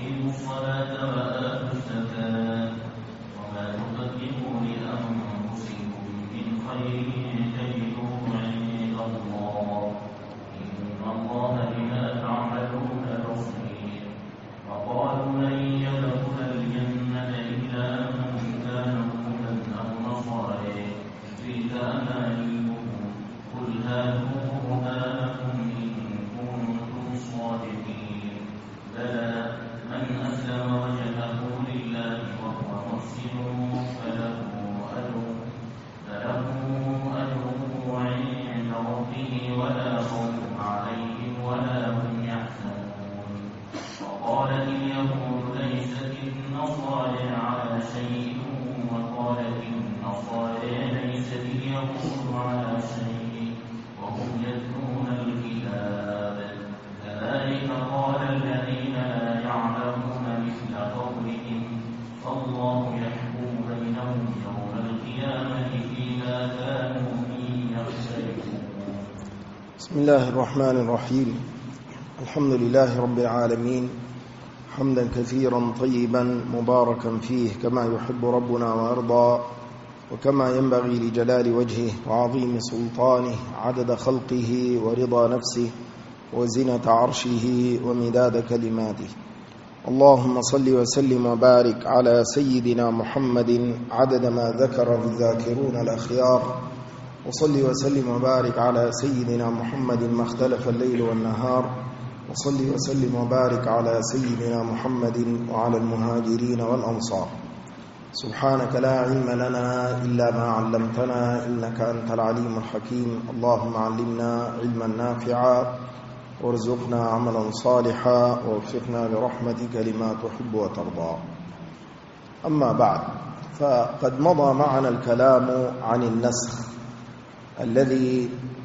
وأقيموا الصلاة وآتوا الزكاة وما تقدموا لأنفسكم من خير تجدوه عند الله إن الله بما تعملون بصير. وقالوا لن يدخل الجنة إلا من كان هودا أو نصارى تلك أمانيهم قل هاتوا برهانكم إن كنتم صادقين بلى من أسلم وجهه لله وهو محسن فله أجره عند ربه ولا خوف عليهم ولا هم يحزنون. وقالت اليهود ليست النصارى على شيء وقالت النصارى ليست اليهود على شيء وهم يتلون الكتاب كذلك قال الذين لا يعلمون مثل قولهم فالله يحكم بينهم يوم القيامة فيما كانوا فيه يختلفون. بسم الله الرحمن الرحيم. الحمد لله رب العالمين حمدا كثيرا طيبا مباركا فيه كما يحب ربنا ويرضى وكما ينبغي لجلال وجهه وعظيم سلطانه عدد خلقه ورضا نفسه وزنة عرشه ومداد كلماته. اللهم صل وسلم وبارك على سيدنا محمد عدد ما ذكر الذاكرون الأخيار، وصل وسلم وبارك على سيدنا محمد ما اختلف الليل والنهار، وصل وسلم وبارك على سيدنا محمد وعلى المهاجرين والأنصار. سبحانك لا علم لنا إلا ما علمتنا إنك أنت العليم الحكيم. اللهم علمنا علما نافعا وارزقنا عملا صالحا ووفقنا برحمتك لما تحب وترضى. أما بعد، فقد مضى معنا الكلام عن النسخ الذي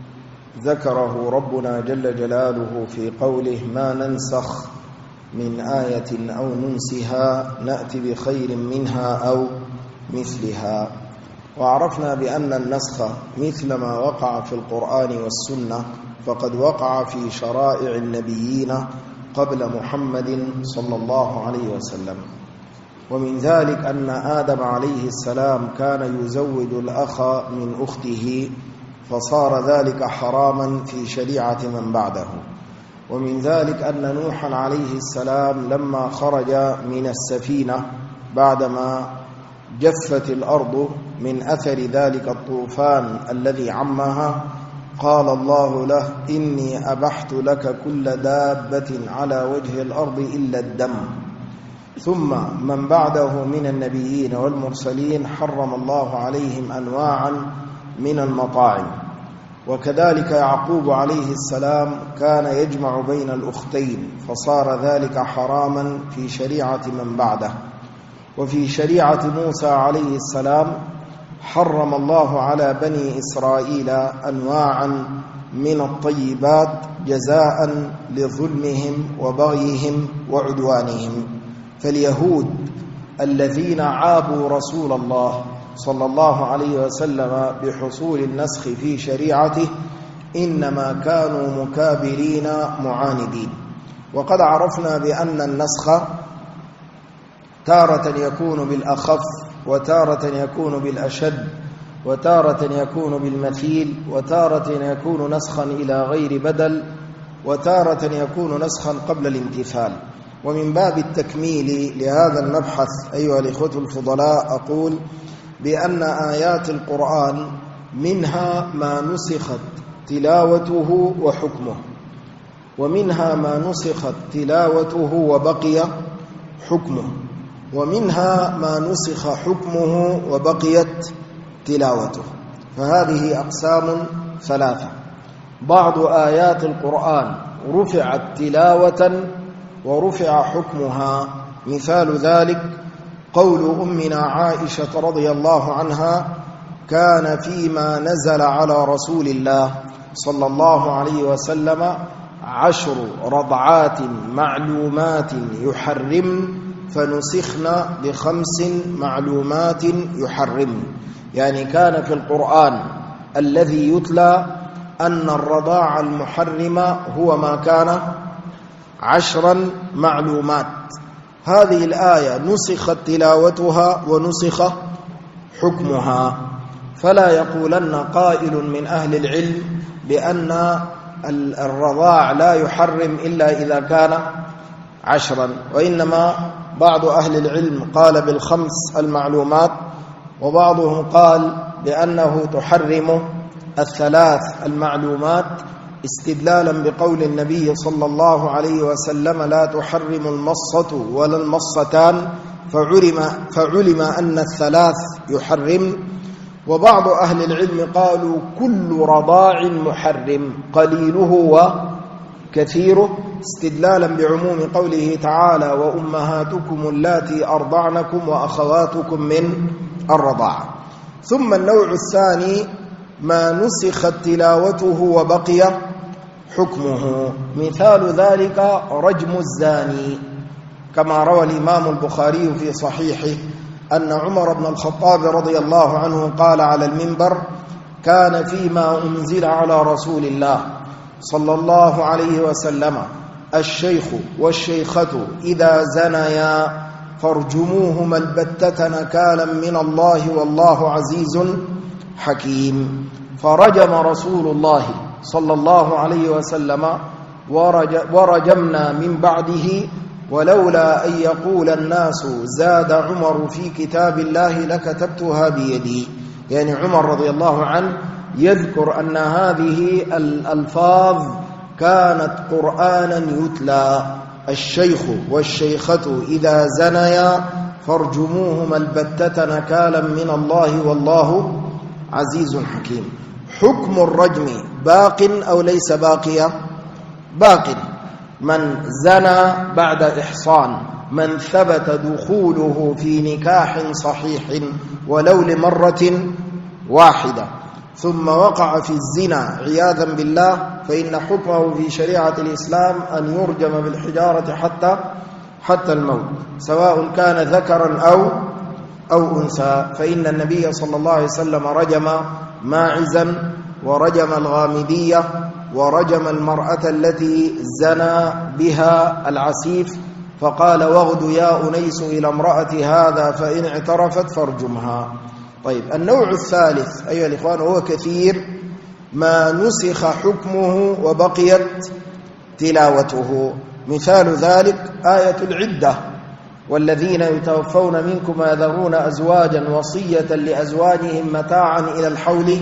ذكره ربنا جل جلاله في قوله ما ننسخ من آية أو ننسها نأتي بخير منها أو مثلها. وعرفنا بأن النسخ مثل ما وقع في القرآن والسنة فقد وقع في شرائع النبيين قبل محمد صلى الله عليه وسلم. ومن ذلك أن آدم عليه السلام كان يزوج الأخ من أخته فصار ذلك حراما في شريعة من بعده. ومن ذلك أن نوحا عليه السلام لما خرج من السفينة بعدما جفت الأرض من أثر ذلك الطوفان الذي عمها قال الله له إني أبحت لك كل دابة على وجه الأرض إلا الدم. ثم من بعده من النبيين والمرسلين حرم الله عليهم أنواعا من المطاعم. وكذلك يعقوب عليه السلام كان يجمع بين الأختين فصار ذلك حراما في شريعة من بعده. وفي شريعة موسى عليه السلام حرم الله على بني إسرائيل أنواعا من الطيبات جزاء لظلمهم وبغيهم وعدوانهم. فاليهود الذين عابوا رسول الله صلى الله عليه وسلم بحصول النسخ في شريعته إنما كانوا مكابرين معاندين. وقد عرفنا بأن النسخ تارة يكون بالأخف وتارة يكون بالأشد وتارة يكون بالمثيل وتارة يكون نسخا إلى غير بدل وتارة يكون نسخا قبل الامتثال. ومن باب التكميل لهذا المبحث أيها الإخوة الفضلاء أقول بأن آيات القرآن منها ما نسخت تلاوته وحكمه، ومنها ما نسخت تلاوته وبقي حكمه، ومنها ما نسخ حكمه وبقيت تلاوته. فهذه أقسام ثلاثة. بعض آيات القرآن رفعت تلاوة ورفع حكمها. مثال ذلك قول أمنا عائشة رضي الله عنها كان فيما نزل على رسول الله صلى الله عليه وسلم 10 رضعات معلومات يحرم فنسخنا ب5 معلومات يحرم. يعني كان في القرآن الذي يتلى أن الرضاع المحرم هو ما كان 10 معلومات، هذه الآية نسخت تلاوتها ونسخ حكمها، فلا يقولن قائل من أهل العلم بأن الرضاع لا يحرم إلا إذا كان 10، وإنما بعض أهل العلم قال بالخمس المعلومات، وبعضهم قال بأنه تحرم 3 المعلومات، استدلالا بقول النبي صلى الله عليه وسلم: لا تحرم المصة ولا المصتان، فعلم أن 3 يحرم. وبعض أهل العلم قالوا كل رضاع محرم قليله وكثيره، استدلالا بعموم قوله تعالى: وأمهاتكم اللاتي أرضعنكم وأخواتكم من الرضاعة. ثم النوع الثاني ما نسخت تلاوته وبقي حكمه، مثال ذلك رجم الزاني، كما روى الإمام البخاري في صحيحه أن عمر بن الخطاب رضي الله عنه قال على المنبر: كان فيما أنزل على رسول الله صلى الله عليه وسلم: الشيخ والشيخة إذا زنيا فارجموهما البتة نكالا من الله والله عزيز حكيم. فرجم رسول الله صلى الله عليه وسلم ورجمنا من بعده، ولولا أن يقول الناس زاد عمر في كتاب الله لكتبتها بيدي. يعني عمر رضي الله عنه يذكر أن هذه الألفاظ كانت قرآنا يتلى: الشيخ والشيخة إذا زنيا فارجموهما البتة نكالا من الله والله عزيز حكيم. حكم الرجم باق أو ليس باقيا؟ باق. من زنى بعد إحصان، من ثبت دخوله في نكاح صحيح ولو لمرة واحدة ثم وقع في الزنا عياذا بالله، فإن حكمه في شريعة الإسلام أن يرجم بالحجارة حتى الموت، سواء كان ذكرا أو أنثى. فإن النبي صلى الله عليه وسلم رجم ماعزا، ورجم الغامدية، ورجم المرأة التي زنى بها العسيف، فقال: واغد يا أنيس إلى امرأة هذا فإن اعترفت فارجمها. طيب، النوع الثالث أيها الإخوان هو كثير، ما نسخ حكمه وبقيت تلاوته. مثال ذلك آية العدة: والذين يتوفون منكم ويذرون أزواجا وصية لأزواجهم متاعا إلى الحول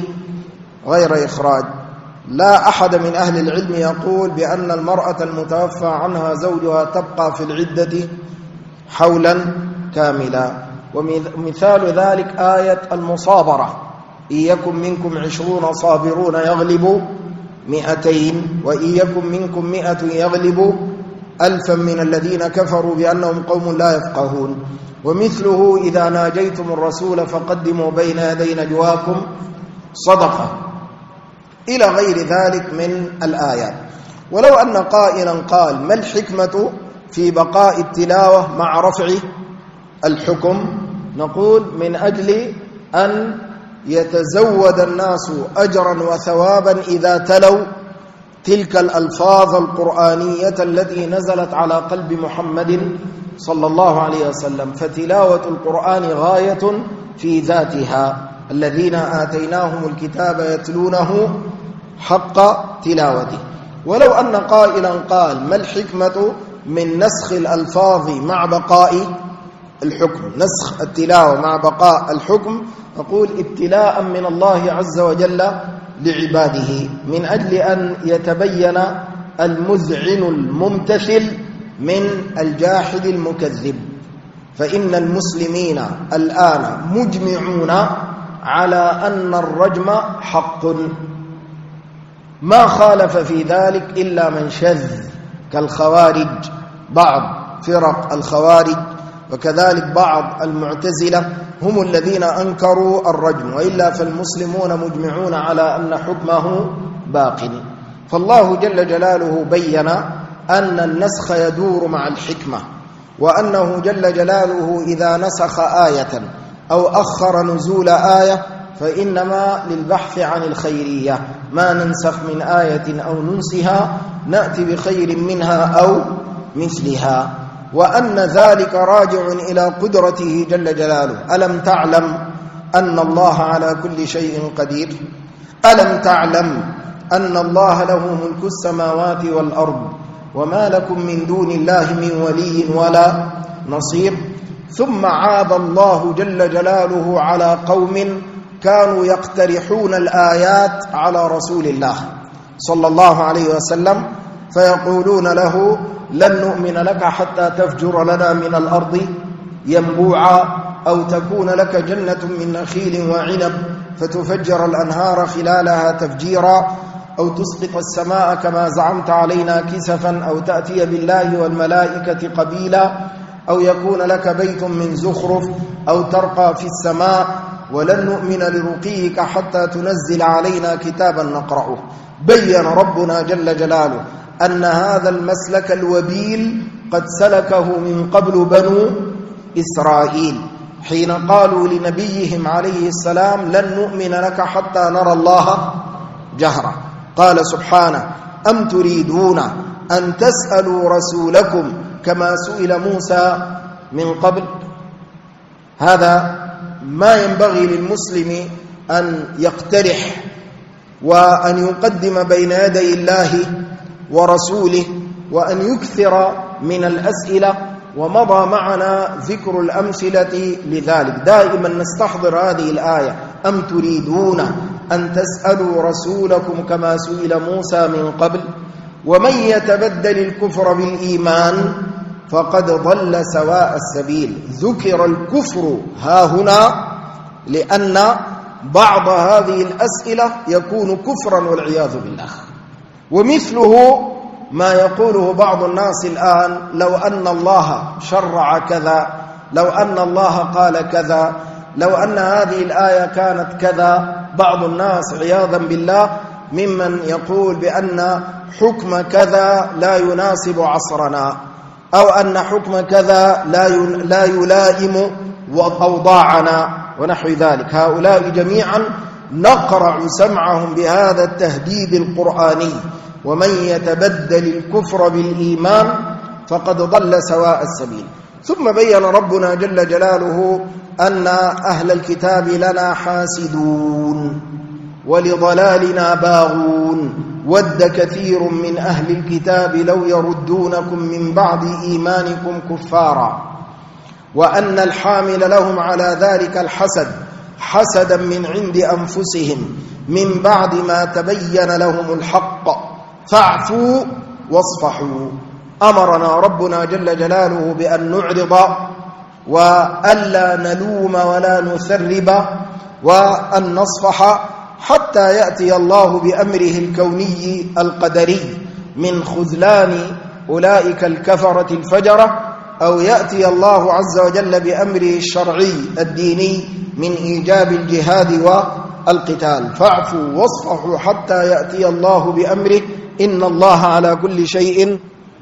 غير إخراج. لا أحد من أهل العلم يقول بأن المرأة المتوفى عنها زوجها تبقى في العدة حولا كاملا. ومثال ذلك آية المصابرة: إن يكن منكم 20 صابرون يغلبوا 200، وإن يكن منكم 100 يغلبوا 1000 من الذين كفروا بأنهم قوم لا يفقهون. ومثله: إذا ناجيتم الرسول فقدموا بين يدي نجواكم صدقة، إلى غير ذلك من الآيات. ولو أن قائلا قال: ما الحكمة في بقاء التلاوة مع رفع الحكم؟ نقول: من أجل أن يتزود الناس أجرا وثوابا إذا تلوا تلك الألفاظ القرآنية التي نزلت على قلب محمد صلى الله عليه وسلم. فتلاوة القرآن غاية في ذاتها: الذين آتيناهم الكتاب يتلونه حق تلاوته. ولو أن قائلا قال: ما الحكمة من نسخ الألفاظ مع بقاء الحكم، نسخ التلاوة مع بقاء الحكم؟ نقول: ابتلاء من الله عز وجل لعباده، من أجل أن يتبين المذعن الممتثل من الجاحد المكذب. فإن المسلمين الآن مجمعون على أن الرجم حق، ما خالف في ذلك إلا من شذ كالخوارج، بعض فرق الخوارج، وكذلك بعض المعتزلة هم الذين أنكروا الرجم، وإلا فالمسلمون مجمعون على أن حكمه باق. فالله جل جلاله بين أن النسخ يدور مع الحكمة، وأنه جل جلاله إذا نسخ آية أو أخر نزول آية فإنما للبحث عن الخيرية: ما ننسخ من آية أو ننسها نأتي بخير منها أو مثلها. وأن ذلك راجع إلى قدرته جل جلاله. ألم تعلم أن الله على كل شيء قدير؟ ألم تعلم أن الله له ملك السماوات والأرض وما لكم من دون الله من ولي ولا نصير؟ ثم عاد الله جل جلاله على قوم كانوا يقترحون الآيات على رسول الله صلى الله عليه وسلم فيقولون له لن نؤمن لك حتى تفجر لنا من الأرض ينبوعا أو تكون لك جنة من نخيل وعنب فتفجر الأنهار خلالها تفجيرا أو تسقط السماء كما زعمت علينا كسفا أو تأتي بالله والملائكة قبيلا أو يكون لك بيت من زخرف أو ترقى في السماء ولن نؤمن لرقيك حتى تنزل علينا كتابا نقرأه. بين ربنا جل جلاله أن هذا المسلك الوبيل قد سلكه من قبل بنو إسرائيل حين قالوا لنبيهم عليه السلام لن نؤمن لك حتى نرى الله جهرا. قال سبحانه أم تريدون أن تسألوا رسولكم كما سئل موسى من قبل؟ هذا ما ينبغي للمسلم أن يقترح وأن يقدم بين يدي الله ورسوله وأن يكثر من الأسئلة، ومضى معنا ذكر الأمثلة لذلك. دائما نستحضر هذه الآية أم تريدون أن تسألوا رسولكم كما سئل موسى من قبل. ومن يتبدل الكفر بالإيمان فقد ضل سواء السبيل. ذكر الكفر ها هنا لأن بعض هذه الأسئلة يكون كفرا والعياذ بالله. ومثله ما يقوله بعض الناس الآن لو أن الله شرع كذا، لو أن الله قال كذا، لو أن هذه الآية كانت كذا. بعض الناس عياذا بالله ممن يقول بأن حكم كذا لا يناسب عصرنا، أو أن حكم كذا لا يلائم أوضاعنا ونحو ذلك. هؤلاء جميعا نقرع سمعهم بهذا التهديد القرآني. ومن يتبدل الكفر بالإيمان فقد ضل سواء السبيل. ثم بين ربنا جل جلاله أن أهل الكتاب لنا حاسدون ولضلالنا باغون ود كثير من أهل الكتاب لو يردونكم من بعد إيمانكم كفارا، وأن الحامل لهم على ذلك الحسد حسدا من عند أنفسهم من بعد ما تبين لهم الحق فاعفوا واصفحوا. أمرنا ربنا جل جلاله بأن نعرض وألا نلوم ولا نثرب وأن نصفح حتى يأتي الله بأمره الكوني القدري من خذلان أولئك الكفرة الفجرة، أو يأتي الله عز وجل بأمره الشرعي الديني من إيجاب الجهاد والقتال. فاعفوا واصفحوا حتى يأتي الله بأمره إن الله على كل شيء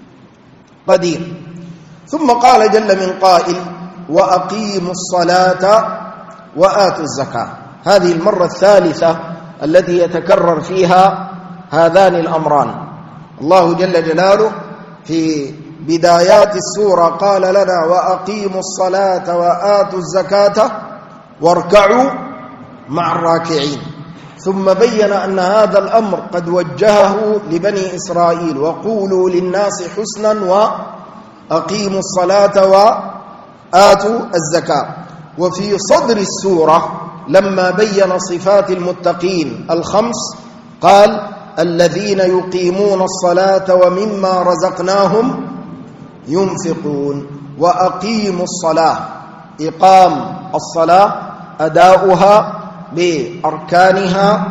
قدير. ثم قال جل من قائل وأقيموا الصلاة وآتوا الزكاة. هذه المرة الثالثة التي يتكرر فيها هذان الأمران. الله جل جلاله في بدايات السورة قال لنا وأقيموا الصلاة وآتوا الزكاة واركعوا مع الراكعين، ثم بين أن هذا الأمر قد وجهه لبني إسرائيل وقولوا للناس حسنا وأقيموا الصلاة وآتوا الزكاة. وفي صدر السورة لما بين صفات المتقين الخمس قال الذين يقيمون الصلاة ومما رزقناهم ينفقون. وأقيموا الصلاة، إقام الصلاة أداؤها بأركانها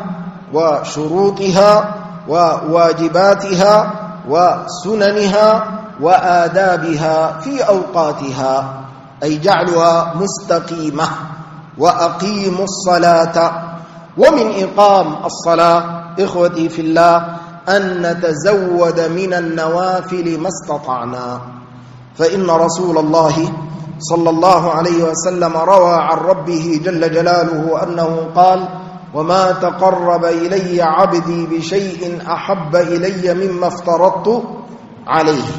وشروطها وواجباتها وسننها وآدابها في أوقاتها، أي جعلها مستقيمة. وأقيموا الصلاة. ومن إقام الصلاة إخوتي في الله أن نتزود من النوافل ما استطعنا، فإن رسول الله صلى الله عليه وسلم روى عن ربه جل جلاله أنه قال وما تقرب إلي عبدي بشيء أحب إلي مما افترضت عليه.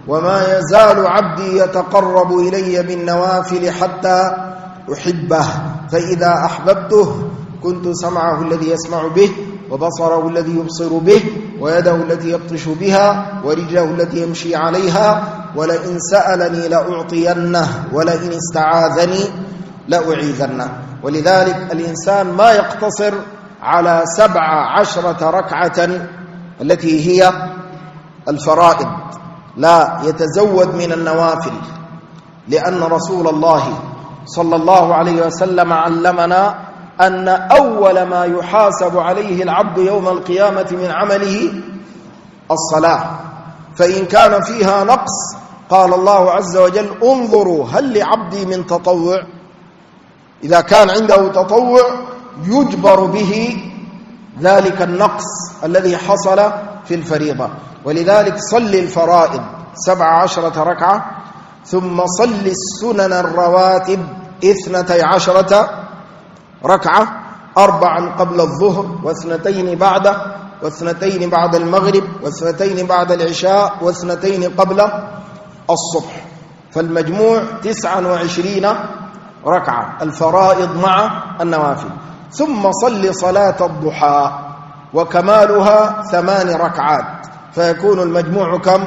وما يزال عبدي يتقرب إلي بالنوافل حتى أحبه فإذا أحببته كنت سمعه الذي يسمع به وبصره الذي يبصر به ويده التي يبطش بها ورجله التي يمشي عليها ولئن سألني لأعطينه ولئن استعاذني لأعيذنه. ولذلك الإنسان ما يقتصر على 17 ركعة التي هي الفرائض، لا، يتزود من النوافل، لأن رسول الله صلى الله عليه وسلم علمنا أن أول ما يحاسب عليه العبد يوم القيامة من عمله الصلاة، فإن كان فيها نقص قال الله عز وجل انظروا هل لعبدي من تطوع، إذا كان عنده تطوع يجبر به ذلك النقص الذي حصل في الفريضة. ولذلك صل الفرائض 17 ركعة، ثم صل السنن الرواتب 12 ركعة، 4 قبل الظهر و2 بعده و2 بعد المغرب و2 بعد العشاء و2 قبل الصبح، فالمجموع 29 ركعة الفرائض مع النوافل. ثم صل صلاة الضحى وكمالها 8 ركعات، فيكون المجموع كم؟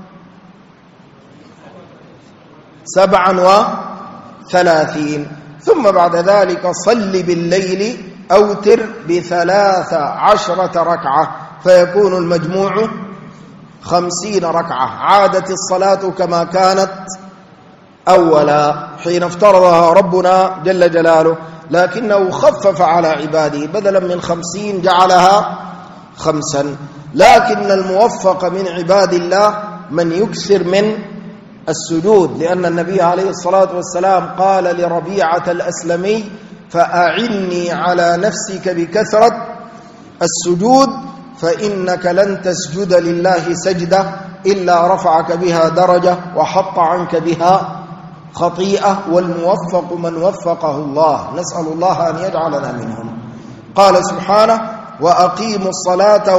37. ثم بعد ذلك صل بالليل أوتر ب13 ركعة، فيكون المجموع 50 ركعة. عادت الصلاة كما كانت أولا حين افترضها ربنا جل جلاله، لكنه خفف على عباده، بدلا من 50 جعلها 5. لكن الموفق من عباد الله من يكثر من السجود، لأن النبي عليه الصلاة والسلام قال لربيعة الأسلمي فأعني على نفسك بكثرة السجود فإنك لن تسجد لله سجدة إلا رفعك بها درجة وحط عنك بها خطيئة، والموفق من وفقه الله، نسأل الله أن يجعلنا منهم. قال سبحانه وأقيموا الصلاة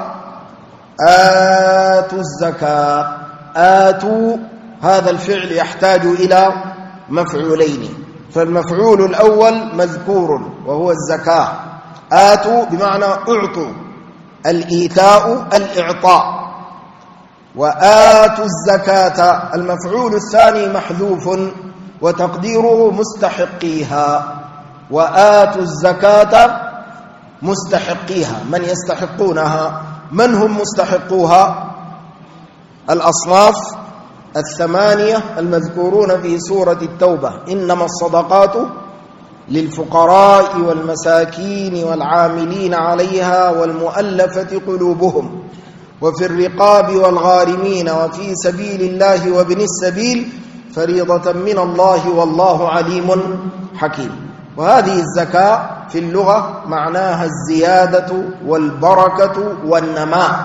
وآتوا الزكاة. آتوا هذا الفعل يحتاج إلى مفعولين، فالمفعول الأول مذكور وهو الزكاة، آتوا بمعنى أعطوا، الإيتاء الإعطاء، وآتوا الزكاة المفعول الثاني محذوف وتقديره مستحقيها، وآتوا الزكاة مستحقيها، من يستحقونها؟ من هم مستحقوها؟ الأصناف 8 المذكورون في سورة التوبة، إنما الصدقات للفقراء والمساكين والعاملين عليها والمؤلفة قلوبهم وفي الرقاب والغارمين وفي سبيل الله وابن السبيل فريضة من الله والله عليم حكيم. وهذه الزكاة في اللغة معناها الزيادة والبركة والنماء،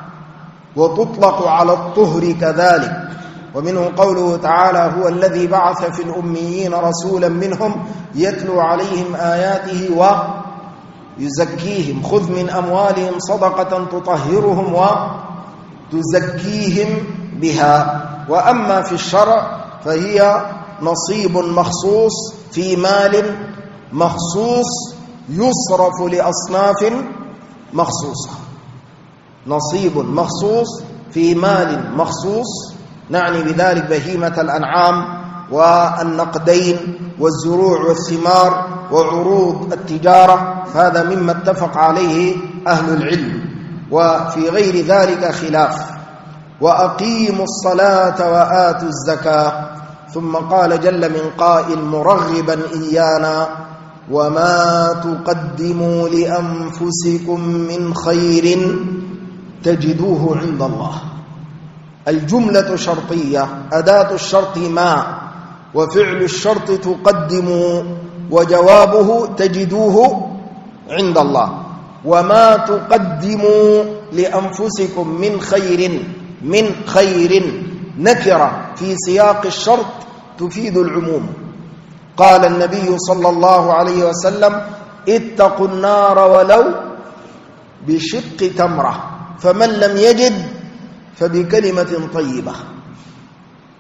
وتطلق على الطهر كذلك. ومنه قوله تعالى هو الذي بعث في الأميين رسولا منهم يتلو عليهم آياته ويزكيهم خذ من أموالهم صدقة تطهرهم وتزكيهم بها. وأما في الشرع فهي نصيب مخصوص في مال مخصوص يصرف لأصناف مخصوصة، نصيب مخصوص في مال مخصوص، نعني بذلك بهيمة الأنعام والنقدين والزروع والثمار وعروض التجارة، هذا مما اتفق عليه أهل العلم، وفي غير ذلك خلاف. وأقيموا الصلاة وآتوا الزكاة. ثم قال جل من قائل مرغبا إيانا وما تقدموا لأنفسكم من خير تجدوه عند الله. الجملة شرطية، أداة الشرط ما، وفعل الشرط تقدموا، وجوابه تجدوه عند الله. وما تقدموا لأنفسكم من خير نكرة في سياق الشرط تفيد العموم. قال النبي صلى الله عليه وسلم اتقوا النار ولو بشق تمرة، فمن لم يجد فبكلمة طيبة.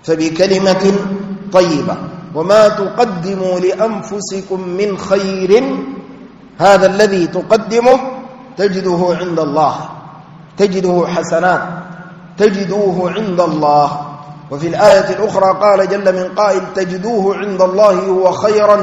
فبكلمة طيبة. وما تقدموا لأنفسكم من خير، هذا الذي تقدمه تجده عند الله، تجده حسنات، تجدوه عند الله. وفي الآية الأخرى قال جل من قائل: تجدوه عند الله هو خيرا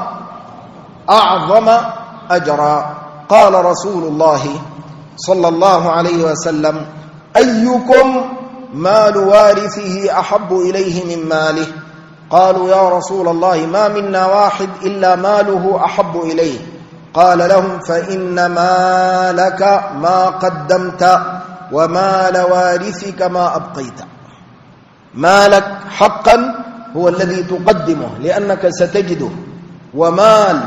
وأعظم أجرا. قال رسول الله صلى الله عليه وسلم: أيكم مال وارثه أحب إليه من ماله؟ قالوا: يا رسول الله ما منا واحد إلا ماله أحب إليه. قال لهم: فإن مالك ما قدمت ومال وارثك ما أبقيت. مالك حقا هو الذي تقدمه لأنك ستجده، ومال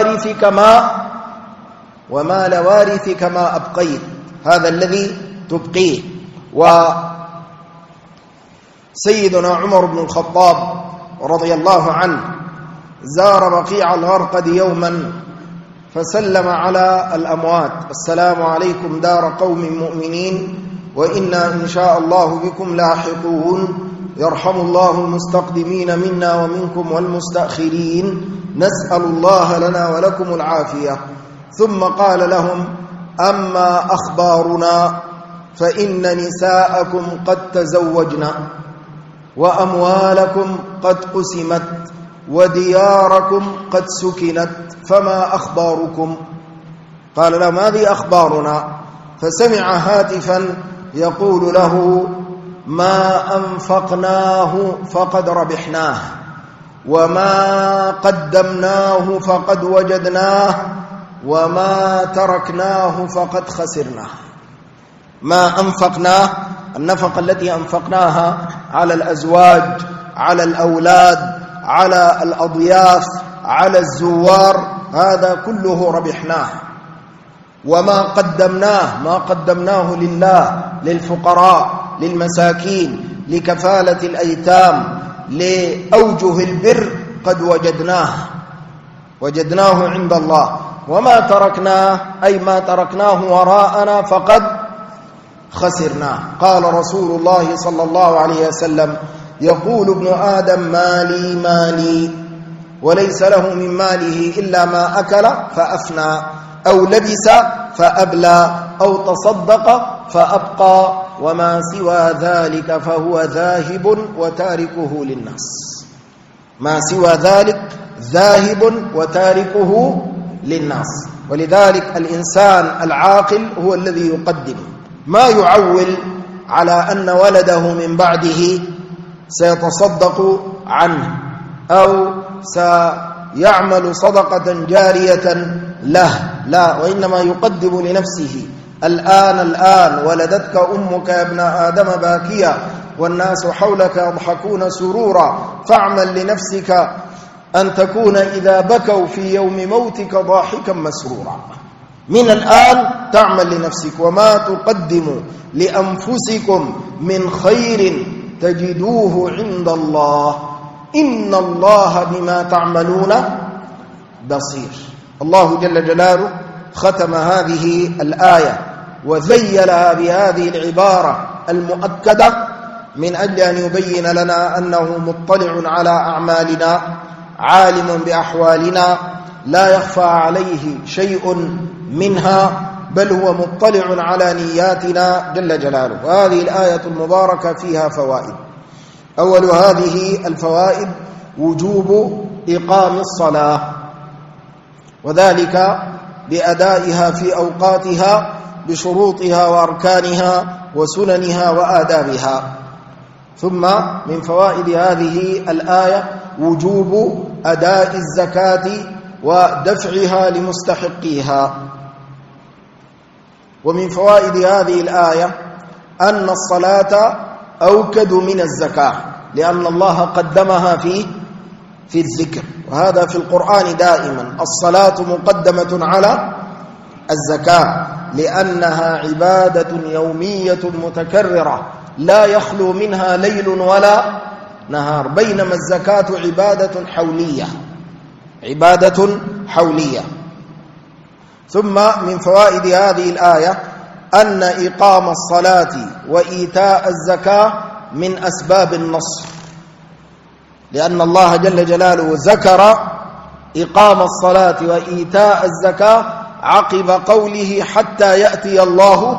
وارثك ما أبقيت، هذا الذي تبقيه. وسيدنا عمر بن الخطاب رضي الله عنه زار بقيع الغرقد يوما فسلم على الأموات: السلام عليكم دار قوم مؤمنين وإنا إن شاء الله بكم لاحقون، يرحم الله المستقدمين منا ومنكم والمستأخرين، نسأل الله لنا ولكم العافية. ثم قال لهم: أما أخبارنا فإن نساءكم قد تزوجنا، وأموالكم قد قسمت، ودياركم قد سكنت، فما أخباركم؟ قال لهم: هذه أخبارنا. فسمع هاتفا يقول له: ما أنفقناه فقد ربحناه، وما قدمناه فقد وجدناه، وما تركناه فقد خسرناه. ما أنفقناه، النفقة التي أنفقناها على الأزواج، على الأولاد، على الأضياف، على الزوار، هذا كله ربحناه. وما قدمناه، ما قدمناه لله، للفقراء، للمساكين، لكفالة الأيتام، لأوجه البر، قد وجدناه عند الله. وما تركناه أي ما تركناه وراءنا فقد خسرناه. قال رسول الله صلى الله عليه وسلم: يقول ابن آدم مالي مالي، وليس له من ماله إلا ما أكل فأفنى، أو لبس فأبلى، أو تصدق فأبقى، وما سوى ذلك فهو ذاهب وتاركه للناس. ما سوى ذلك ذاهب وتاركه للناس. ولذلك الإنسان العاقل هو الذي يقدم، ما يعول على أن ولده من بعده سيتصدق عنه أو سيعمل صدقة جارية له، لا، وإنما يقدم لنفسه. الآن ولدتك أمك يا ابن آدم باكيا والناس حولك يضحكون سرورا، فاعمل لنفسك أن تكون إذا بكوا في يوم موتك ضاحكا مسرورا. من الآن تعمل لنفسك. وما تقدموا لأنفسكم من خير تجدوه عند الله، إن الله بما تعملون بصير. الله جل جلاله ختم هذه الآية وذيلها بهذه العبارة المؤكدة من أجل أن يبين لنا أنه مطلع على أعمالنا، عالم بأحوالنا، لا يخفى عليه شيء منها، بل هو مطلع على نياتنا جل جلاله. وهذه الآية المباركة فيها فوائد. أول هذه الفوائد وجوب إقام الصلاة، وذلك بأدائها في أوقاتها بشروطها وأركانها وسننها وآدابها. ثم من فوائد هذه الآية وجوب أداء الزكاة ودفعها لمستحقيها. ومن فوائد هذه الآية أن الصلاة أوكد من الزكاة، لأن الله قدمها في الذكر، وهذا في القرآن دائما. الصلاة مقدمة على الزكاة لأنها عبادة يومية متكررة لا يخلو منها ليل ولا نهار، بينما الزكاة عبادة حولية. ثم من فوائد هذه الآية أن إقام الصلاة وإيتاء الزكاة من أسباب النصر، لأن الله جل جلاله ذكر إقام الصلاة وإيتاء الزكاة عقب قوله حتى يأتي الله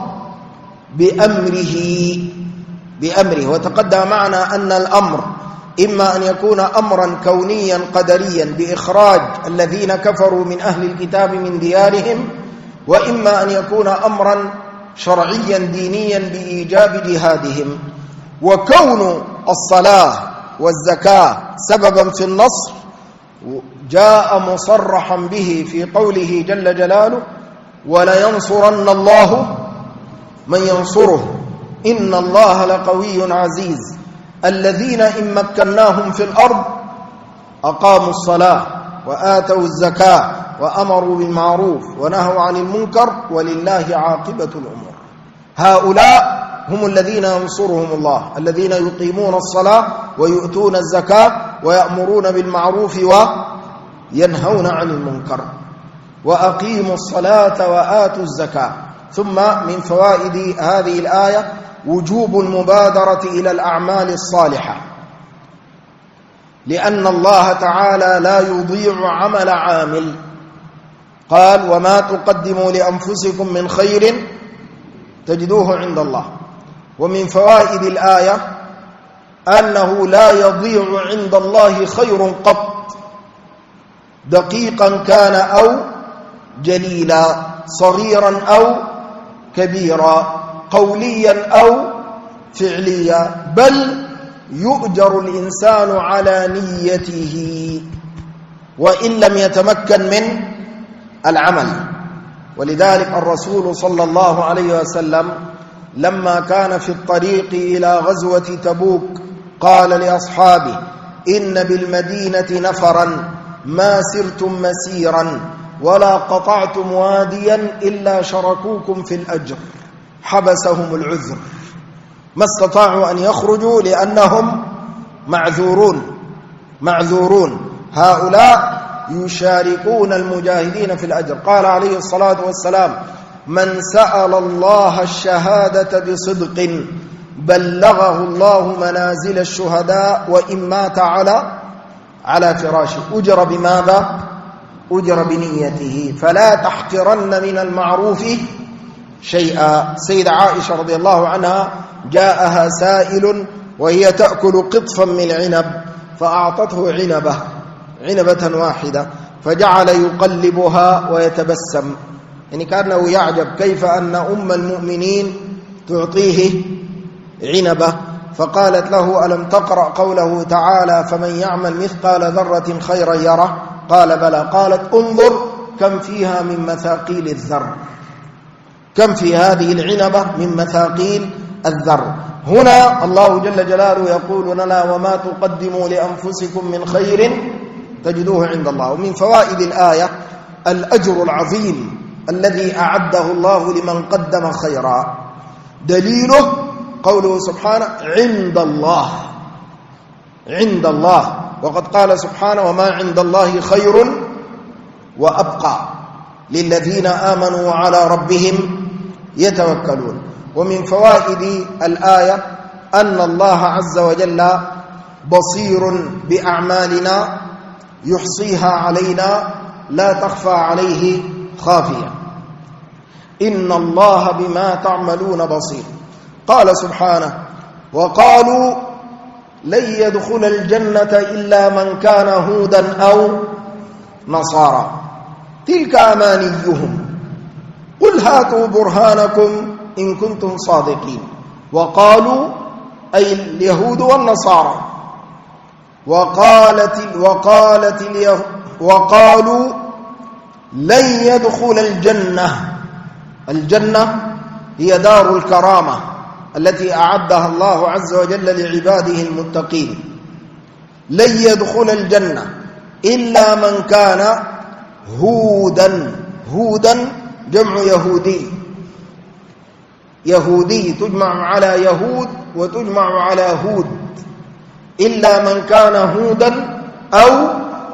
بأمره. وتقدم معنا أن الأمر إما أن يكون أمرا كونيا قدريا بإخراج الذين كفروا من أهل الكتاب من ديارهم، وإما أن يكون أمرا شرعيا دينيا بإيجاب جهادهم. وكون الصلاة والزكاة سببا في النصر جاء مصرحا به في قوله جل جلاله ولينصرن الله من ينصره إن الله لقوي عزيز الذين إن مكناهم في الأرض أقاموا الصلاة وآتوا الزكاة وأمروا بالمعروف ونهوا عن المنكر ولله عاقبة الأمور. هؤلاء هم الذين ينصرهم الله، الذين يقيمون الصلاة ويؤتون الزكاة ويأمرون بالمعروف وينهون عن المنكر. وأقيموا الصلاة وآتوا الزكاة. ثم من فوائد هذه الآية وجوب المبادرة إلى الأعمال الصالحة، لأن الله تعالى لا يضيع عمل عامل. قال وما تقدموا لأنفسكم من خير تجدوه عند الله. ومن فوائد الآية أنه لا يضيع عند الله خير قط، دقيقا كان أو جليلا، صغيرا أو كبيرا، قوليا أو فعليا، بل يؤجر الإنسان على نيته وإن لم يتمكن من العمل. ولذلك الرسول صلى الله عليه وسلم لما كان في الطريق إلى غزوة تبوك قال لأصحابه إن بالمدينة نفرا ما سرتم مسيرا ولا قطعتم واديا إلا شركوكم في الأجر حبسهم العذر، ما استطاعوا أن يخرجوا لأنهم معذورون. هؤلاء يشاركون المجاهدين في الأجر. قال عليه الصلاة والسلام من سأل الله الشهادة بصدق بلغه الله منازل الشهداء وإن مات على فراشه أجر بماذا؟ أجر بنيته. فلا تحقرن من المعروف شيئا. سيدة عائشة رضي الله عنها جاءها سائل وهي تأكل قطفا من العنب فأعطته عنبة واحدة فجعل يقلبها ويتبسم، يعني كأنه يعجب كيف أن أم المؤمنين تعطيه عنبة. فقالت له ألم تقرأ قوله تعالى فمن يعمل مثقال ذرة خيرا يره؟ قال بلى. قالت انظر كم فيها من مثاقيل الذر، كم في هذه العنبة من مثاقيل الذر. هنا الله جل جلاله يقول لنا وما تقدموا لأنفسكم من خير تجدوه عند الله. ومن فوائد الآية الأجر العظيم الذي أعده الله لمن قدم خيرا. دليله قوله سبحانه عند الله، وقد قال سبحانه وما عند الله خير وأبقى للذين آمنوا وعلى ربهم يتوكلون. ومن فوائد الآية أن الله عز وجل بصير بأعمالنا يحصيها علينا لا تخفى عليه خافية. إن الله بما تعملون بصير. قال سبحانه وقالوا لن يدخل الجنة إلا من كان هودا أو نصارى تلك أمانيهم قل هاتوا برهانكم إن كنتم صادقين. وقالوا أي اليهود والنصارى وقالوا لن يدخل الجنة هي دار الكرامة التي أعدها الله عز وجل لعباده المتقين. لن يدخل الجنة إلا من كان هودا جمع يهودي تجمع على يهود وتجمع على هود. إلا من كان هودا أو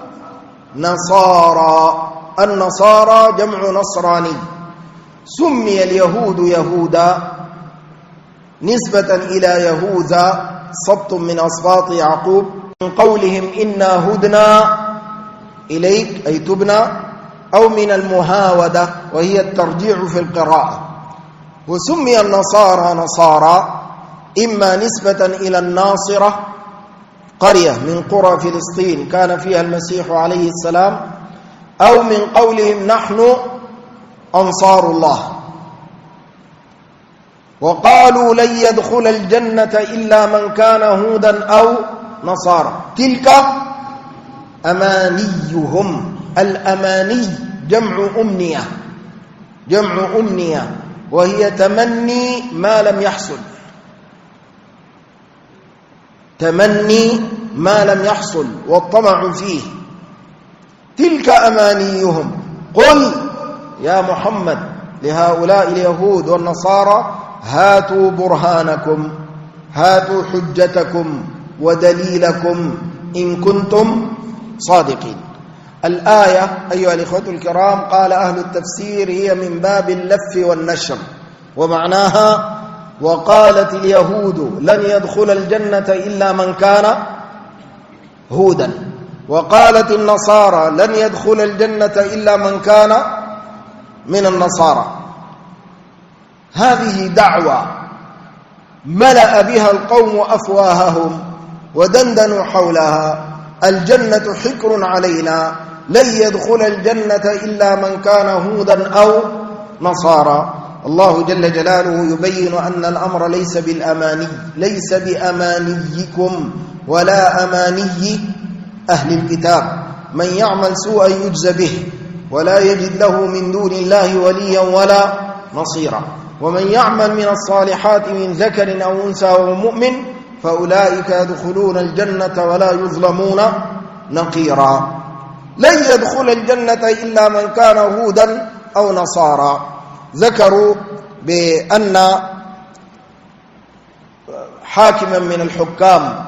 نصارى. النصارى جمع نصراني. سمي اليهود يهودا نسبة إلى يهوذا سبط من أسباط يعقوب من قولهم إنا هدنا إليك أي تبنا، أو من المهاودة وهي الترجيع في القراءة. وسمي النصارى نصارى إما نسبة إلى الناصرة، قرية من قرى فلسطين كان فيها المسيح عليه السلام، أو من قولهم نحن أنصار الله. وقالوا لن يدخل الجنة إلا من كان هودا أو نصارى. تلك أمانيهم. الأماني جمع أمنية، جمع أمنية، وهي تمني ما لم يحصل، تمني ما لم يحصل والطمع فيه. تلك أمانيهم. قل يا محمد لهؤلاء اليهود والنصارى هاتوا برهانكم، هاتوا حجتكم ودليلكم إن كنتم صادقين. الآية أيها الإخوة الكرام قال أهل التفسير هي من باب اللف والنشر، ومعناها وقالت اليهود لن يدخل الجنة إلا من كان هودا، وقالت النصارى لن يدخل الجنة إلا من كان من النصارى. هذه دعوة ملأ بها القوم أفواههم ودندنوا حولها. الجنة حكر علينا، لن يدخل الجنة إلا من كان هودا أو نصارى. الله جل جلاله يبين أن الأمر ليس بالأماني، ليس بأمانيكم ولا أماني أهل الكتاب. من يعمل سوءا يجز به ولا يجد له من دون الله وليا ولا نصيرا. ومن يعمل من الصالحات من ذكر أو أنثى وهو مؤمن فأولئك يدخلون الجنة ولا يظلمون نقيرا. لن يدخل الجنة إلا من كان هودا أو نصارى. ذكروا بأن حاكما من الحكام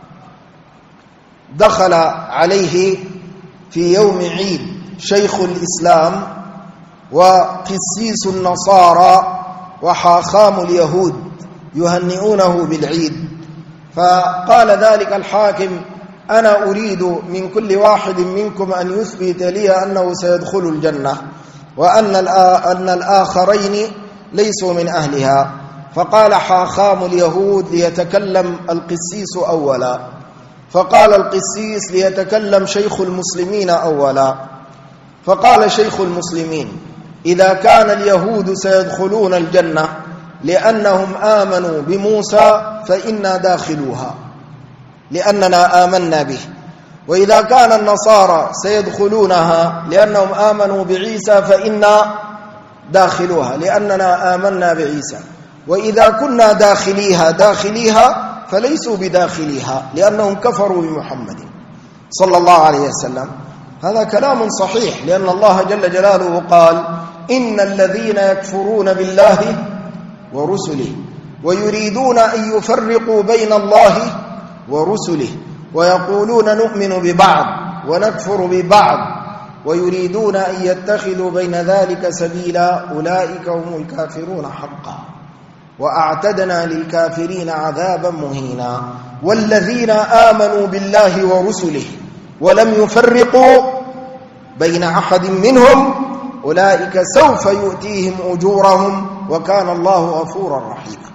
دخل عليه في يوم عيد شيخ الإسلام وقسيس النصارى وحاخام اليهود يهنئونه بالعيد، فقال ذلك الحاكم أنا أريد من كل واحد منكم أن يثبت لي أنه سيدخل الجنة وأن الآخرين ليسوا من أهلها. فقال حاخام اليهود ليتكلم القسيس أولا، فقال القسيس ليتكلم شيخ المسلمين أولا. فقال شيخ المسلمين إذا كان اليهود سيدخلون الجنة لأنهم آمنوا بموسى فإنا داخلوها لأننا آمنا به، وإذا كان النصارى سيدخلونها لأنهم آمنوا بعيسى فإنا داخلوها لأننا آمنا بعيسى، وإذا كنا داخليها فليسوا بداخليها لأنهم كفروا بمحمد صلى الله عليه وسلم. هذا كلام صحيح، لأن الله جل جلاله قال إن الذين يكفرون بالله ورسله ويريدون أن يفرقوا بين الله ورسله ويقولون نؤمن ببعض ونكفر ببعض ويريدون أن يتخذوا بين ذلك سبيلا أولئك هم الكافرون حقا وأعتدنا للكافرين عذابا مهينا. والذين آمنوا بالله ورسله ولم يفرقوا بين أحد منهم أولئك سوف يؤتيهم أجورهم وكان الله غفورا رحيما.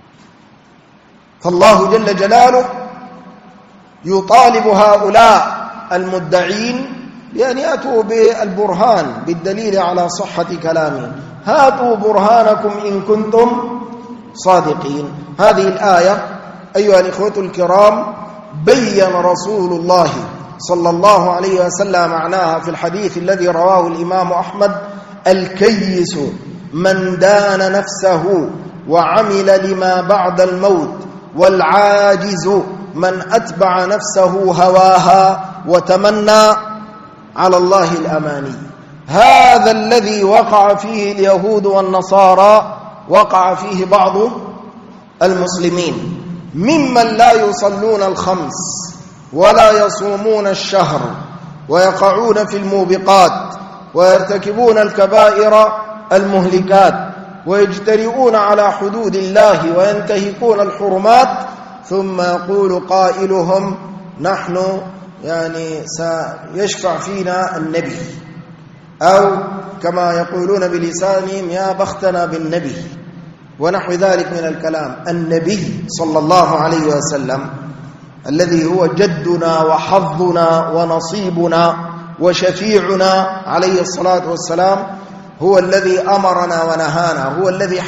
فالله جل جلاله يطالب هؤلاء المدعين بأن يأتوا بالبرهان بالدليل على صحة كلامه. هاتوا برهانكم إن كنتم صادقين. هذه الآية أيها الإخوة الكرام بين رسول الله صلى الله عليه وسلم معناها في الحديث الذي رواه الإمام أحمد: الكيس من دان نفسه وعمل لما بعد الموت، والعاجز من أتبع نفسه هواها وتمنى على الله الأماني. هذا الذي وقع فيه اليهود والنصارى وقع فيه بعض المسلمين ممن لا يصلون الخمس ولا يصومون الشهر ويقعون في الموبقات ويرتكبون الكبائر المهلكات ويجترئون على حدود الله وينتهكون الحرمات، ثم يقول قائلهم: نحن يعني سيشفع فينا النبي، أو كما يقولون بلسانهم يا بختنا بالنبي ونحو ذلك من الكلام. النبي صلى الله عليه وسلم الذي هو جدنا وحظنا ونصيبنا وشفيعنا عليه الصلاة والسلام هو الذي أمرنا ونهانا، هو الذي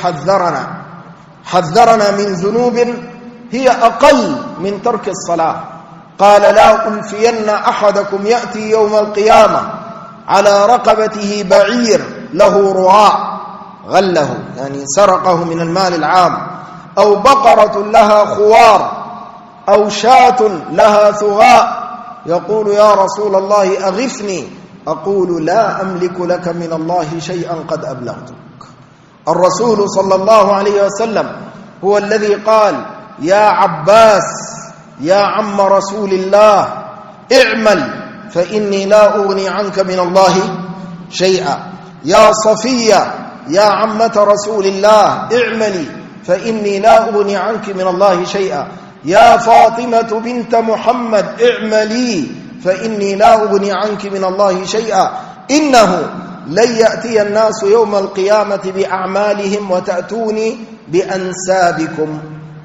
حذرنا من ذنوب هي أقل من ترك الصلاة. قال لا ألفين أحدكم يأتي يوم القيامة على رقبته بعير له رعاء غله، يعني سرقه من المال العام، أو بقرة لها خوار، أو شاة لها ثغاء، يقول يا رسول الله أغثني، أقول لا أملك لك من الله شيئا قد أبلغتك. الرسول صلى الله عليه وسلم هو الذي قال يا عباس يا عم رسول الله اعمل فإني لا أغني عنك من الله شيئا، يا صفية يا عمة رسول الله اعملي فإني لا أغني عنك من الله شيئا، يا فاطمة بنت محمد اعملي فإني لا أغني عنك من الله شيئا، إنه لن يأتي الناس يوم القيامة بأعمالهم وتأتوني بأنسابكم.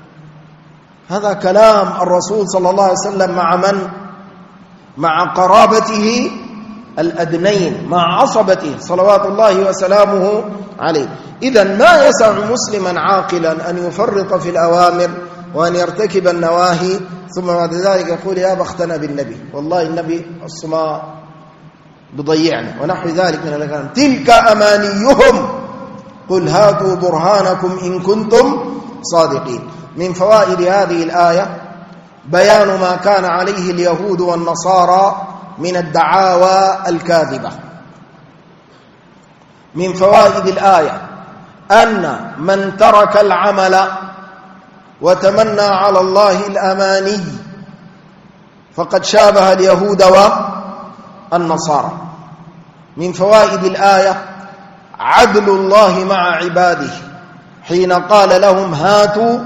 هذا كلام الرسول صلى الله عليه وسلم مع من؟ مع قرابته الأدنين، مع عصبته صلوات الله وسلامه عليه. إذن ما يسع مسلما عاقلا أن يفرط في الأوامر وأن يرتكب النواهي ثم بعد ذلك يقول يا بختنا بالنبي، والله النبي الصماء بضيعنا ونحو ذلك من الكلام. تلك أمانيهم قل هاتوا برهانكم إن كنتم صادقين. من فوائد هذه الآية بيان ما كان عليه اليهود والنصارى من الدعاوى الكاذبة. من فوائد الآية أن من ترك العمل وتمنى على الله الأماني فقد شابه اليهود والنصارى. من فوائد الآية عدل الله مع عباده حين قال لهم هاتوا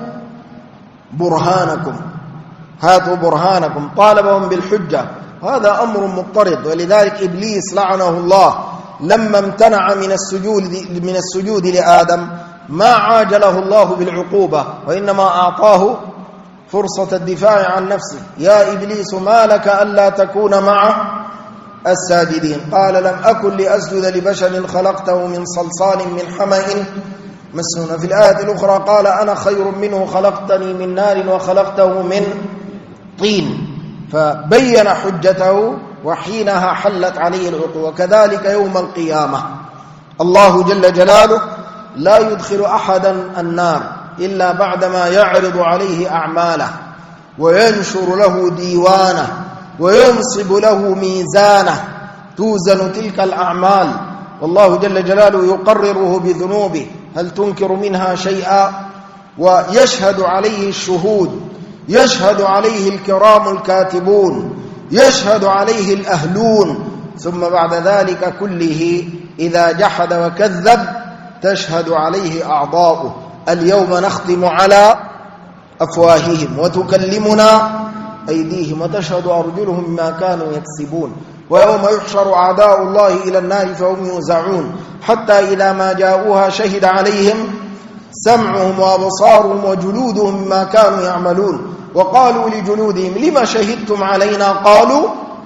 برهانكم، طالبهم بالحجة. هذا أمر مضطرد، ولذلك إبليس لعنه الله لما امتنع من السجود لآدم ما عاجله الله بالعقوبة، وإنما أعطاه فرصة الدفاع عن نفسه. يا إبليس ما لك ألا تكون مع الساجدين؟ قال لم أكن لأسجد لبشر خلقته من صلصال من حمأ مسنون. في الآية الأخرى قال أنا خير منه خلقتني من نار وخلقته من طين، فبين حجته وحينها حلت عليه العقوبة. كذلك يوم القيامة الله جل جلاله لا يدخل أحدا النار إلا بعدما يعرض عليه أعماله وينشر له ديوانه وينصب له ميزانه توزن تلك الأعمال، والله جل جلاله يقرره بذنوبه هل تنكر منها شيئا، ويشهد عليه الشهود، يشهد عليه الكرام الكاتبون، يشهد عليه الأهلون، ثم بعد ذلك كله إذا جحد وكذب تشهد عليه أعضاؤه. اليوم نختم على أفواههم وتكلمنا أيديهم وتشهد أرجلهم بما كانوا يكسبون، ويوم يحشر أعداء الله إلى النار فهم يوزعون حتى إذا ما جاءوها شهد عليهم سمعهم وأبصارهم وجلودهم بما كانوا يعملون، وقالوا لجلودهم لما شهدتم علينا؟ قالوا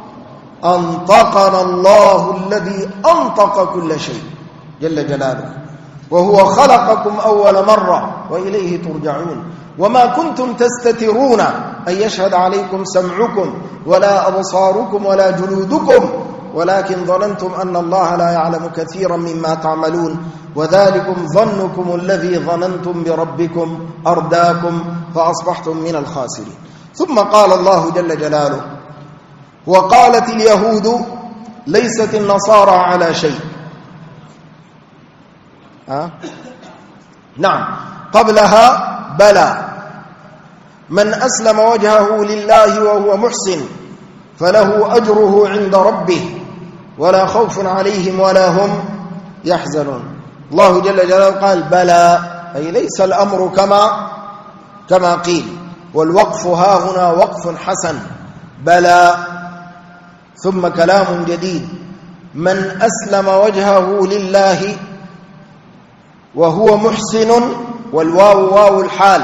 أنطقنا الله الذي أنطق كل شيء جل جلاله وهو خلقكم أول مرة وإليه ترجعون، وما كنتم تستترون أن يشهد عليكم سمعكم ولا أبصاركم ولا جلودكم ولكن ظننتم أن الله لا يعلم كثيرا مما تعملون، وذلكم ظنكم الذي ظننتم بربكم أرداكم فأصبحتم من الخاسرين. ثم قال الله جل جلاله وقالت اليهود ليست النصارى على شيء. نعم، قبلها بلى من أسلم وجهه لله وهو محسن فله أجره عند ربه ولا خوف عليهم ولا هم يحزنون. الله جل جلاله قال بلى، أي ليس الأمر كما قيل، والوقف ها هنا وقف حسن بلى. ثم كلام جديد: من أسلم وجهه لله وهو محسن، والواو واو الحال،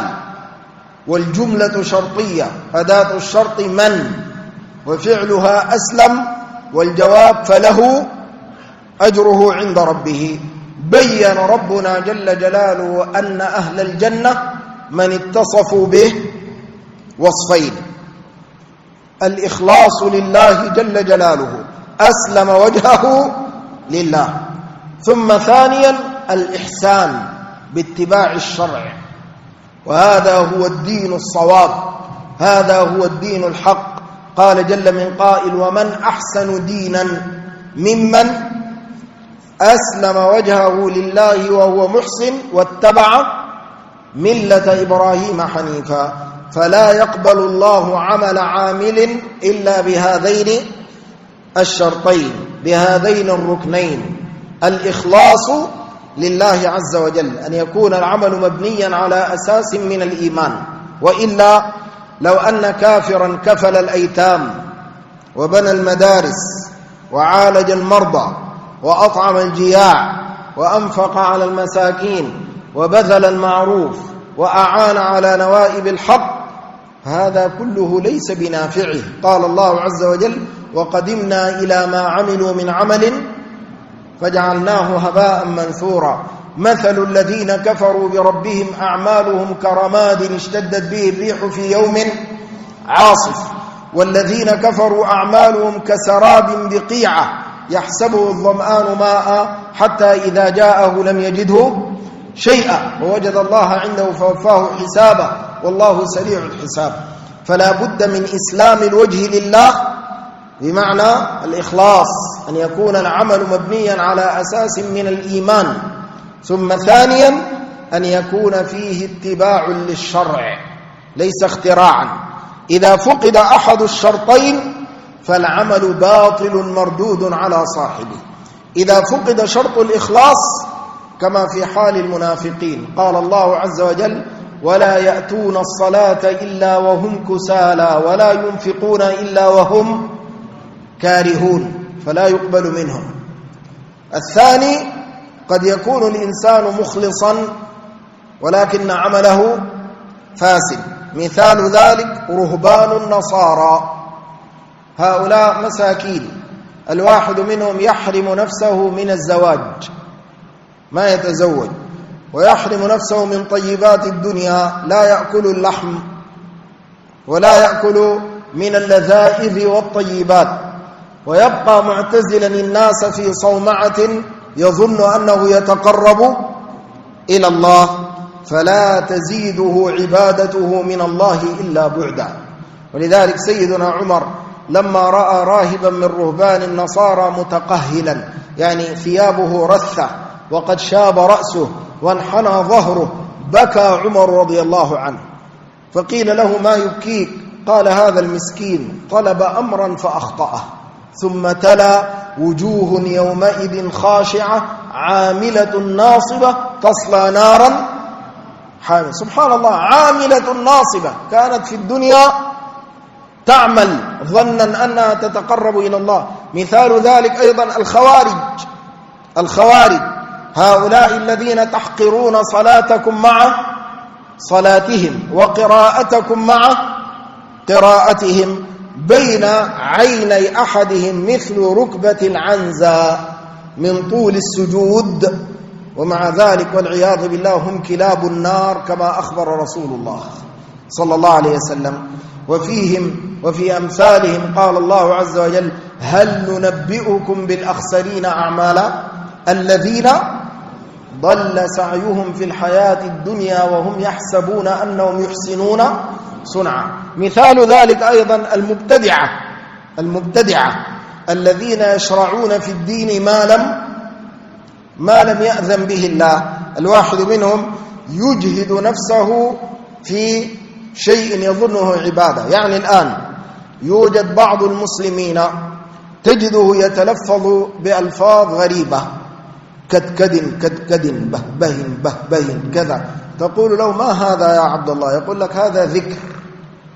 والجملة شرطية، أداة الشرط من، وفعلها أسلم، والجواب فله أجره عند ربه. بين ربنا جل جلاله أن أهل الجنة من اتصفوا به وصفين: الإخلاص لله جل جلاله، أسلم وجهه لله. ثم ثانيا الإحسان باتباع الشرع، وهذا هو الدين الصواب، هذا هو الدين الحق. قال جل من قائل: ومن أحسن دينا ممن أسلم وجهه لله وهو محسن واتبع ملة إبراهيم حنيفا. فلا يقبل الله عمل عامل إلا بهذين الشرطين، بهذين الركنين: الإخلاص لله عز وجل، أن يكون العمل مبنيا على أساس من الإيمان. وإلا لو أن كافرا كفل الأيتام وبنى المدارس وعالج المرضى وأطعم الجياع وأنفق على المساكين وبذل المعروف وأعان على نوائب الحق، هذا كله ليس بنافعه. قال الله عز وجل: وقدمنا إلى ما عملوا من عمل فجعلناه هباء منثورا. مثل الذين كفروا بربهم أعمالهم كرماد اشتدت به الريح في يوم عاصف، والذين كفروا أعمالهم كسراب بقيعة يحسبه الظمآن ماء حتى إذا جاءه لم يجده شيئا ووجد الله عنده فوفاه حسابه والله سريع الحساب. فلا بد من إسلام الوجه لله بمعنى الإخلاص، أن يكون العمل مبنيا على أساس من الإيمان. ثم ثانيا أن يكون فيه اتباع للشرع ليس اختراعا. إذا فقد أحد الشرطين فالعمل باطل مردود على صاحبه. إذا فقد شرط الإخلاص كما في حال المنافقين، قال الله عز وجل: ولا يأتون الصلاة إلا وهم كسالى ولا ينفقون إلا وهم كارهون، فلا يقبل منهم. الثاني: قد يكون الإنسان مخلصا ولكن عمله فاسد. مثال ذلك رهبان النصارى، هؤلاء مساكين، الواحد منهم يحرم نفسه من الزواج، ما يتزوج، ويحرم نفسه من طيبات الدنيا، لا يأكل اللحم ولا يأكل من اللذائذ والطيبات، ويبقى معتزلا الناس في صومعة يظن أنه يتقرب إلى الله، فلا تزيده عبادته من الله إلا بعدا. ولذلك سيدنا عمر لما رأى راهبا من رهبان النصارى متقهلا، يعني ثيابه رثة وقد شاب رأسه وانحنى ظهره، بكى عمر رضي الله عنه، فقيل له: ما يبكيك؟ قال: هذا المسكين طلب أمرا فأخطأه. ثم تلا: وجوه يومئذ خاشعة عاملة ناصبة تصلى نارا حامية. سبحان الله، عاملة ناصبة، كانت في الدنيا تعمل ظنا أنها تتقرب إلى الله. مثال ذلك أيضا الخوارج، هؤلاء الذين تحقرون صلاتكم مع صلاتهم وقراءتكم مع قراءتهم، بين عيني أحدهم مثل ركبة العنزة من طول السجود، ومع ذلك والعياذ بالله هم كلاب النار كما أخبر رسول الله صلى الله عليه وسلم. وفيهم وفي أمثالهم قال الله عز وجل: هل ننبئكم بالأخسرين أعمالا الذين ضل سعيهم في الحياة الدنيا وهم يحسبون أنهم يحسنون صنعا. مثال ذلك أيضا المبتدعة الذين يشرعون في الدين ما لم يأذن به الله. الواحد منهم يجهد نفسه في شيء يظنه عبادة. يعني الآن يوجد بعض المسلمين تجده يتلفظ بألفاظ غريبة، كدكد بهبه كذا، تقول له: ما هذا يا عبد الله؟ يقول لك: هذا ذكر.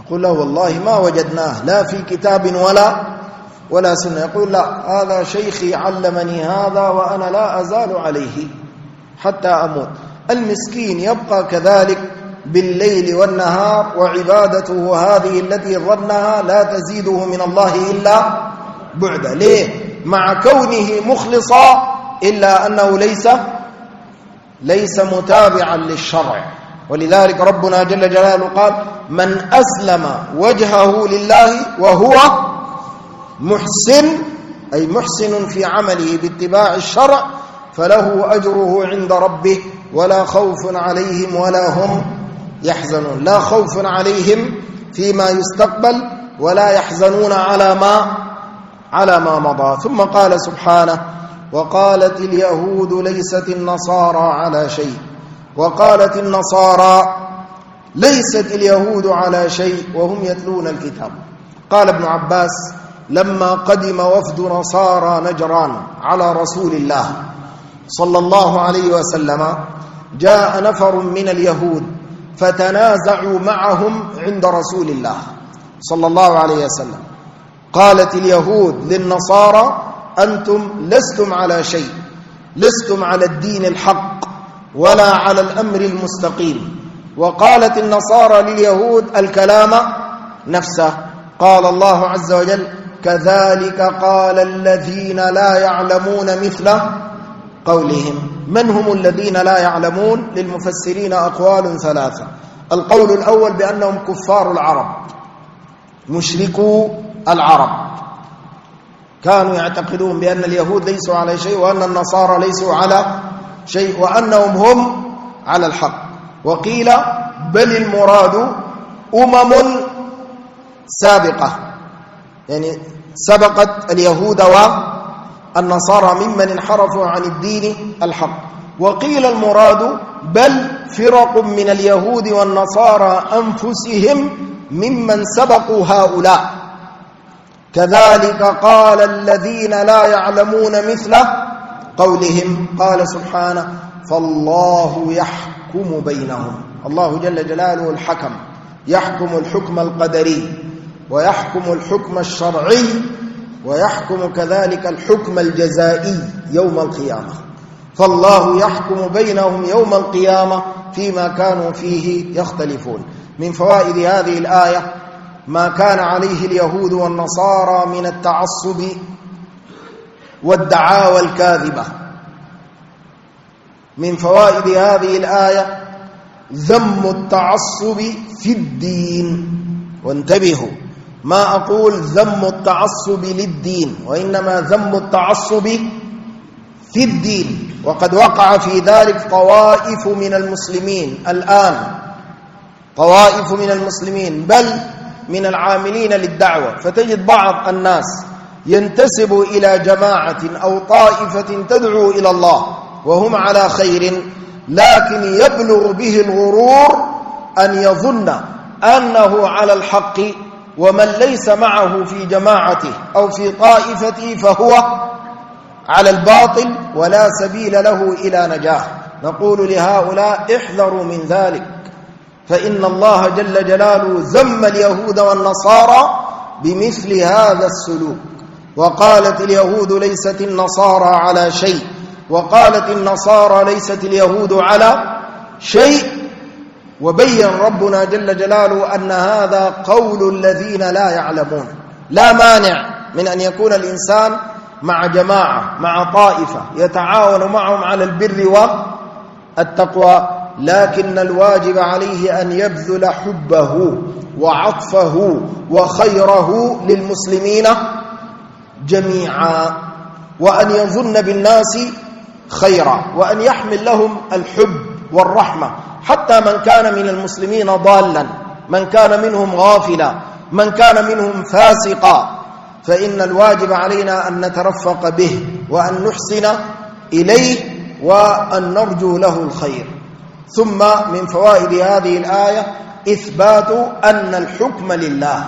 أقول له والله ما وجدناه لا في كتاب ولا سنة. يقول لا، هذا شيخي علمني هذا وأنا لا أزال عليه حتى أموت. المسكين يبقى كذلك بالليل والنهار، وعبادته هذه التي ظنها لا تزيده من الله إلا بعدا. ليه؟ مع كونه مخلصا إلا أنه ليس متابعا للشرع. ولذلك ربنا جل جلاله قال: من أسلم وجهه لله وهو محسن، أي محسن في عمله باتباع الشرع، فله أجره عند ربه ولا خوف عليهم ولا هم يحزنون. لا خوف عليهم فيما يستقبل ولا يحزنون على ما مضى. ثم قال سبحانه: وقالت اليهود ليست النصارى على شيء. وقالت النصارى ليست اليهود على شيء وهم يتلون الكتاب. قال ابن عباس: لما قدم وفد نصارى نجران على رسول الله صلى الله عليه وسلم، جاء نفر من اليهود فتنازعوا معهم عند رسول الله صلى الله عليه وسلم. قالت اليهود للنصارى: أنتم لستم على شيء، لستم على الدين الحق ولا على الأمر المستقيم. وقالت النصارى لليهود الكلام نفسه. قال الله عز وجل: كذلك قال الذين لا يعلمون مثل قولهم. من هم الذين لا يعلمون؟ للمفسرين أقوال ثلاثة. القول الأول بأنهم كفار العرب، مشركو العرب، كانوا يعتقدون بأن اليهود ليسوا على شيء وأن النصارى ليسوا على شيء وأنهم هم على الحق. وقيل بل المراد سابقة، يعني سبقت اليهود والنصارى ممن انحرفوا عن الدين الحق. وقيل المراد بل فرق من اليهود والنصارى أنفسهم ممن سبقوا هؤلاء. كذلك قال الذين لا يعلمون مثل قولهم. قال سبحانه: فالله يحكم بينهم. الله جل جلاله الحكم، يحكم الحكم القدري ويحكم الحكم الشرعي ويحكم كذلك الحكم الجزائي يوم القيامة. فالله يحكم بينهم يوم القيامة فيما كانوا فيه يختلفون. من فوائد هذه الآية ما كان عليه اليهود والنصارى من التعصب والدعاوى الكاذبة. من فوائد هذه الآية ذم التعصب في الدين. وانتبهوا، ما أقول ذم التعصب للدين، وإنما ذم التعصب في الدين. وقد وقع في ذلك طوائف من المسلمين الآن، طوائف من المسلمين بل من العاملين للدعوة. فتجد بعض الناس ينتسب إلى جماعة أو طائفة تدعو إلى الله وهم على خير، لكن يبلغ به الغرور أن يظن أنه على الحق، ومن ليس معه في جماعته أو في طائفته فهو على الباطل ولا سبيل له إلى نجاح. نقول لهؤلاء: احذروا من ذلك، فإن الله جل جلاله ذم اليهود والنصارى بمثل هذا السلوك. وقالت اليهود ليست النصارى على شيء، وقالت النصارى ليست اليهود على شيء. وبين ربنا جل جلاله أن هذا قول الذين لا يعلمون. لا مانع من أن يكون الإنسان مع جماعة، مع طائفة، يتعاون معهم على البر والتقوى، لكن الواجب عليه أن يبذل حبه وعطفه وخيره للمسلمين جميعا، وأن يظن بالناس خيرا، وأن يحمل لهم الحب والرحمة، حتى من كان من المسلمين ضالا، من كان منهم غافلا، من كان منهم فاسقا، فإن الواجب علينا أن نترفق به وأن نحسن إليه وأن نرجو له الخير. ثم من فوائد هذه الآية إثبات أن الحكم لله،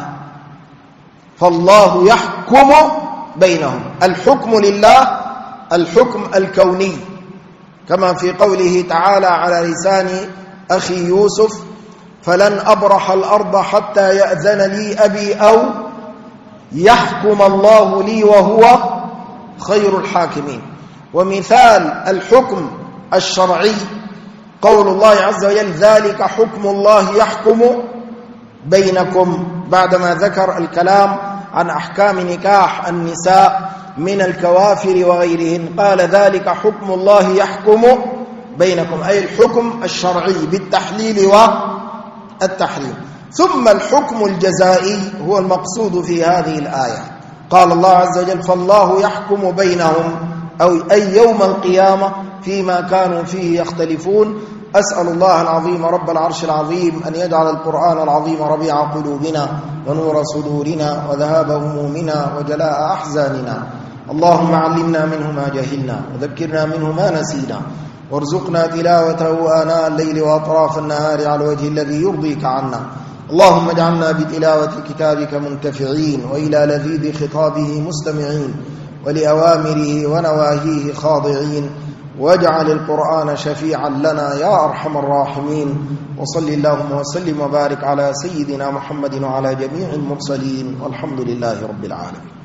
فالله يحكم بينهم. الحكم لله الحكم الكوني، كما في قوله تعالى على لسان أخي يوسف: فلن أبرح الأرض حتى يأذن لي أبي أو يحكم الله لي وهو خير الحاكمين. ومثال الحكم الشرعي قول الله عز وجل ذلك حكم الله يحكم بينكم، بعدما ذكر الكلام عن أحكام نكاح النساء من الكوافر وغيرهن قال ذلك حكم الله يحكم بينكم، أي الحكم الشرعي بالتحليل والتحريم. ثم الحكم الجزائي هو المقصود في هذه الآية. قال الله عز وجل فالله يحكم بينهم، أي يوم القيامة فيما كانوا فيه يختلفون. أسأل الله العظيم رب العرش العظيم أن يجعل القرآن العظيم ربيع قلوبنا ونور صدورنا وذهاب همومنا وجلاء أحزاننا. اللهم علمنا منه ما جهلنا وذكرنا منه ما نسينا، وارزقنا تلاوته آناء الليل وأطراف النهار على الوجه الذي يرضيك عنا. اللهم اجعلنا بتلاوة كتابك منتفعين، وإلى لذيذ خطابه مستمعين، ولأوامره ونواهيه خاضعين، واجعل القرآن شفيعا لنا يا أرحم الراحمين. وصل اللهم وسلم وبارك على سيدنا محمد وعلى جميع المرسلين، والحمد لله رب العالمين.